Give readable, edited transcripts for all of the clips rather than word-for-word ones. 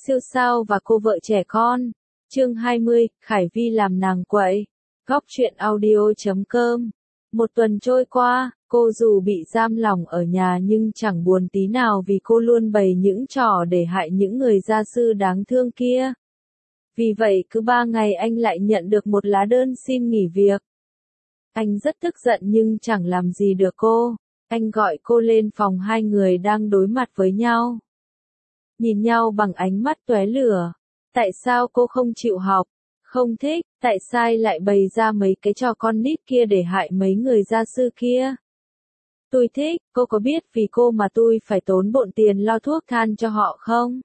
siêu sao và cô vợ trẻ con. Chương 20, Khải Vi làm nàng quậy. Góc truyện audio.com. Một tuần trôi qua, cô dù bị giam lỏng ở nhà nhưng chẳng buồn tí nào vì cô luôn bày những trò để hại những người gia sư đáng thương kia. Vì vậy cứ 3 ngày anh lại nhận được một lá đơn xin nghỉ việc. Anh rất tức giận nhưng chẳng làm gì được cô. Anh gọi cô lên phòng, hai người đang đối mặt với nhau. Nhìn nhau bằng ánh mắt tóe lửa. Tại sao cô không chịu học? Không thích, tại sao lại bày ra mấy cái trò con nít kia để hại mấy người gia sư kia? Tôi thích, cô có biết vì cô mà tôi phải tốn bộn tiền lo thuốc than cho họ không?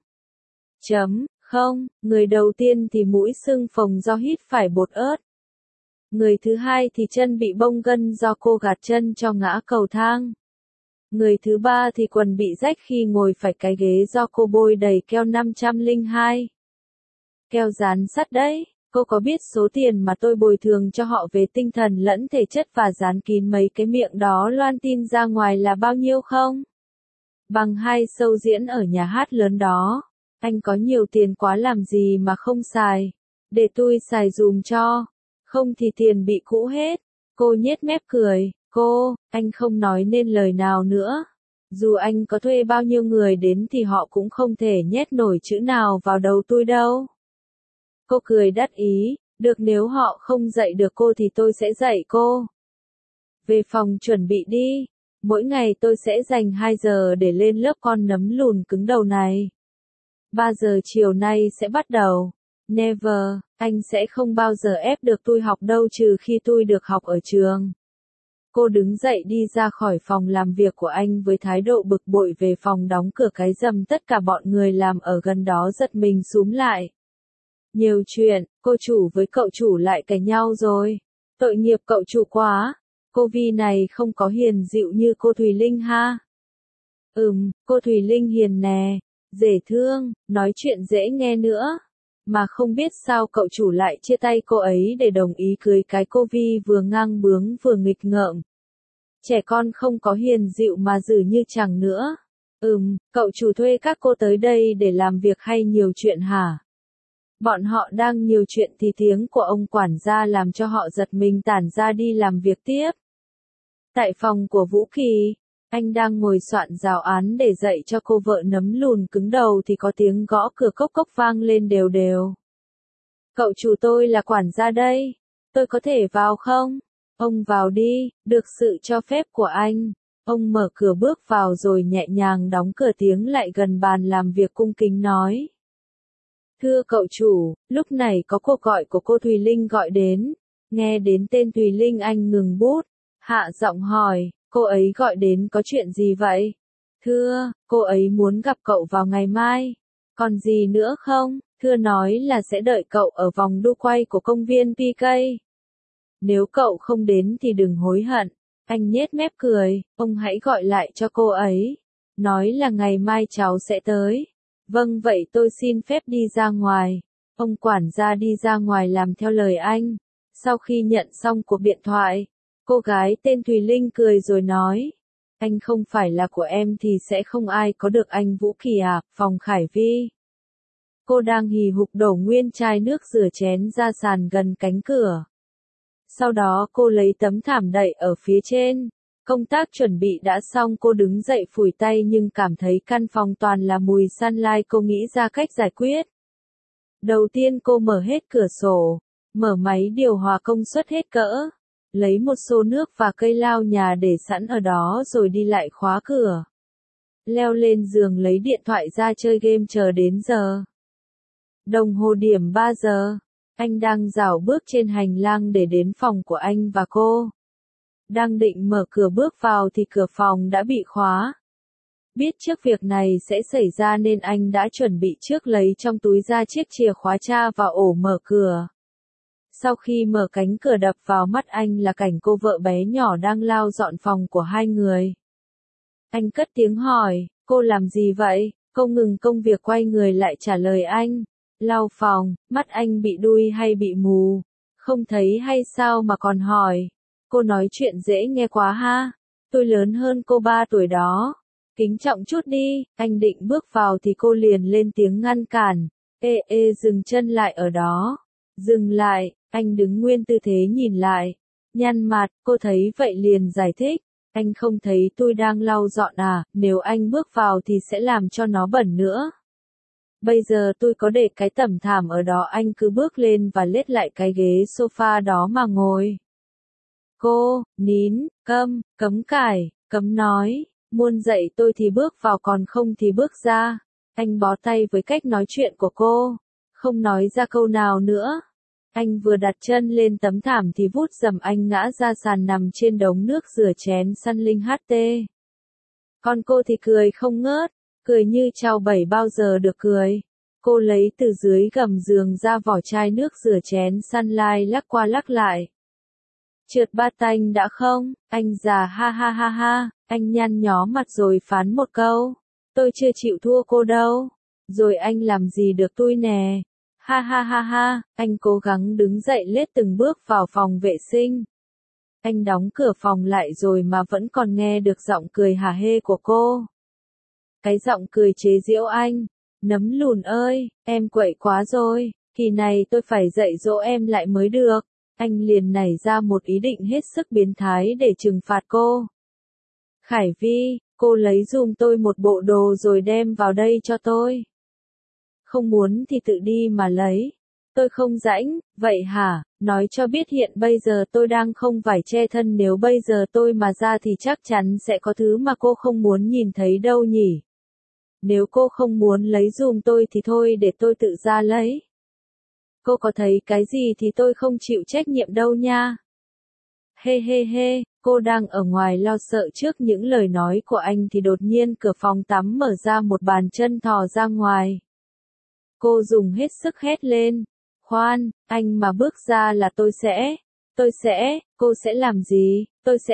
Không, người đầu tiên thì mũi sưng phồng do hít phải bột ớt. Người thứ hai thì chân bị bong gân do cô gạt chân cho ngã cầu thang. Người thứ ba thì quần bị rách khi ngồi phải cái ghế do cô bôi đầy keo 502. Keo dán sắt đấy, cô có biết số tiền mà tôi bồi thường cho họ về tinh thần lẫn thể chất và dán kín mấy cái miệng đó loan tin ra ngoài là bao nhiêu không? Bằng 2 show diễn ở nhà hát lớn đó. Anh có nhiều tiền quá làm gì mà không xài. Để tôi xài dùm cho. Không thì tiền bị cũ hết. Cô nhếch mép cười. Anh không nói nên lời nào nữa. Dù anh có thuê bao nhiêu người đến thì họ cũng không thể nhét nổi chữ nào vào đầu tôi đâu. Cô cười đắc ý. Được, nếu họ không dạy được cô thì tôi sẽ dạy cô. Về phòng chuẩn bị đi. Mỗi ngày tôi sẽ dành 2 giờ để lên lớp con nấm lùn cứng đầu này. 3 giờ chiều nay sẽ bắt đầu. Never, anh sẽ không bao giờ ép được tôi học đâu trừ khi tôi được học ở trường. Cô đứng dậy đi ra khỏi phòng làm việc của anh với thái độ bực bội, về phòng đóng cửa cái rầm. Tất cả bọn người làm ở gần đó giật mình xúm lại. Nhiều chuyện, cô chủ với cậu chủ lại cãi nhau rồi. Tội nghiệp cậu chủ quá. Cô Vi này không có hiền dịu như cô Thùy Linh ha. Cô Thùy Linh hiền nè. Dễ thương, nói chuyện dễ nghe nữa. Mà không biết sao cậu chủ lại chia tay cô ấy để đồng ý cưới cái cô Vi vừa ngang bướng vừa nghịch ngợm. Trẻ con không có hiền dịu mà dử như chẳng nữa. Cậu chủ thuê các cô tới đây để làm việc hay nhiều chuyện hả? Bọn họ đang nhiều chuyện thì tiếng của ông quản gia làm cho họ giật mình tản ra đi làm việc tiếp. Tại phòng của Vũ Kỳ, anh đang ngồi soạn giáo án để dạy cho cô vợ nấm lùn cứng đầu thì có tiếng gõ cửa cốc cốc vang lên đều đều. Cậu chủ, tôi là quản gia đây. Tôi có thể vào không? Ông vào đi, được sự cho phép của anh. Ông mở cửa bước vào rồi nhẹ nhàng đóng cửa, tiếng lại gần bàn làm việc cung kính nói. Thưa cậu chủ, lúc này có cuộc gọi của cô Thùy Linh gọi đến. Nghe đến tên Thùy Linh anh ngừng bút, hạ giọng hỏi. Cô ấy gọi đến có chuyện gì vậy? Thưa, cô ấy muốn gặp cậu vào ngày mai. Còn gì nữa không? Thưa nói là sẽ đợi cậu ở vòng đu quay của công viên PK. Nếu cậu không đến thì đừng hối hận. Anh nhếch mép cười. Ông hãy gọi lại cho cô ấy. Nói là ngày mai cháu sẽ tới. Vâng, vậy tôi xin phép đi ra ngoài. Ông quản gia đi ra ngoài làm theo lời anh. Sau khi nhận xong cuộc điện thoại, cô gái tên Thùy Linh cười rồi nói. Anh không phải là của em thì sẽ không ai có được anh Vũ Kỳ à, phòng Khải Vi. Cô đang hì hục đổ nguyên chai nước rửa chén ra sàn gần cánh cửa. Sau đó cô lấy tấm thảm đậy ở phía trên. Công tác chuẩn bị đã xong, cô đứng dậy phủi tay nhưng cảm thấy căn phòng toàn là mùi sunlight. Cô nghĩ ra cách giải quyết. Đầu tiên cô mở hết cửa sổ, mở máy điều hòa công suất hết cỡ. Lấy một xô nước và cây lau nhà để sẵn ở đó rồi đi lại khóa cửa. Leo lên giường lấy điện thoại ra chơi game chờ đến giờ. Đồng hồ điểm 3 giờ. Anh đang rảo bước trên hành lang để đến phòng của anh và cô. Đang định mở cửa bước vào thì cửa phòng đã bị khóa. Biết trước việc này sẽ xảy ra nên anh đã chuẩn bị trước, lấy trong túi ra chiếc chìa khóa tra vào ổ mở cửa. Sau khi mở cánh cửa, đập vào mắt anh là cảnh cô vợ bé nhỏ đang lau dọn phòng của hai người. Anh cất tiếng hỏi, cô làm gì vậy? Cô ngừng công việc quay người lại trả lời anh. Lau phòng. Mắt anh bị đui hay bị mù? Không thấy hay sao mà còn hỏi? Cô nói chuyện dễ nghe quá ha. Tôi lớn hơn cô 3 tuổi đó. Kính trọng chút đi, anh định bước vào thì cô liền lên tiếng ngăn cản. Dừng chân lại ở đó. Dừng lại, anh đứng nguyên tư thế nhìn lại. Nhăn mặt, cô thấy vậy liền giải thích. Anh không thấy tôi đang lau dọn à, nếu anh bước vào thì sẽ làm cho nó bẩn nữa. Bây giờ tôi có để cái tẩm thảm ở đó, anh cứ bước lên và lết lại cái ghế sofa đó mà ngồi. Cô, nín, cấm cãi, cấm nói, muốn dạy tôi thì bước vào còn không thì bước ra. Anh bó tay với cách nói chuyện của cô, không nói ra câu nào nữa. Anh vừa đặt chân lên tấm thảm thì vút dầm anh ngã ra sàn nằm trên đống nước rửa chén săn linh HT. Còn cô thì cười không ngớt, cười như trao bảy bao giờ được cười. Cô lấy từ dưới gầm giường ra vỏ chai nước rửa chén Sunlight lắc qua lắc lại. Trượt bát tanh đã không? Anh già ha ha ha ha, anh nhăn nhó mặt rồi phán một câu. Tôi chưa chịu thua cô đâu. Rồi anh làm gì được tôi nè. Ha ha ha ha, anh cố gắng đứng dậy lết từng bước vào phòng vệ sinh. Anh đóng cửa phòng lại rồi mà vẫn còn nghe được giọng cười hả hê của cô. Cái giọng cười chế giễu anh. Nấm lùn ơi, em quậy quá rồi, kỳ này tôi phải dạy dỗ em lại mới được. Anh liền nảy ra một ý định hết sức biến thái để trừng phạt cô. Khải Vi, cô lấy giùm tôi một bộ đồ rồi đem vào đây cho tôi. Không muốn thì tự đi mà lấy. Tôi không rãnh, vậy hả? Nói cho biết hiện bây giờ tôi đang không vải che thân, nếu bây giờ tôi mà ra thì chắc chắn sẽ có thứ mà cô không muốn nhìn thấy đâu nhỉ. Nếu cô không muốn lấy giùm tôi thì thôi để tôi tự ra lấy. Cô có thấy cái gì thì tôi không chịu trách nhiệm đâu nha. He, cô đang ở ngoài lo sợ trước những lời nói của anh thì đột nhiên cửa phòng tắm mở ra, một bàn chân thò ra ngoài. Cô dùng hết sức hét lên. Khoan, anh mà bước ra là tôi sẽ, cô sẽ làm gì?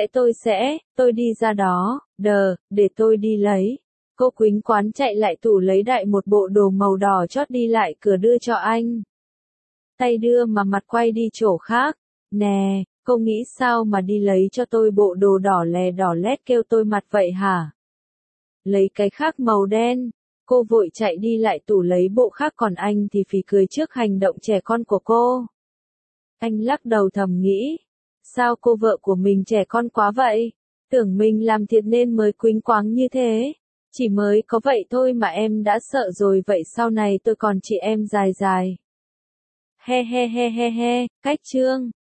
Tôi đi ra đó, để tôi đi lấy. Cô quýnh quán chạy lại tủ lấy đại một bộ đồ màu đỏ chót đi lại cửa đưa cho anh. Tay đưa mà mặt quay đi chỗ khác. Nè, cô nghĩ sao mà đi lấy cho tôi bộ đồ đỏ lét kêu tôi mặt vậy hả? Lấy cái khác màu đen. Cô vội chạy đi lại tủ lấy bộ khác, còn anh thì phì cười trước hành động trẻ con của cô. Anh lắc đầu thầm nghĩ. Sao cô vợ của mình trẻ con quá vậy? Tưởng mình làm thiệt nên mới quýnh quáng như thế. Chỉ mới có vậy thôi mà em đã sợ rồi, vậy sau này tôi còn chị em dài. He, cách chương.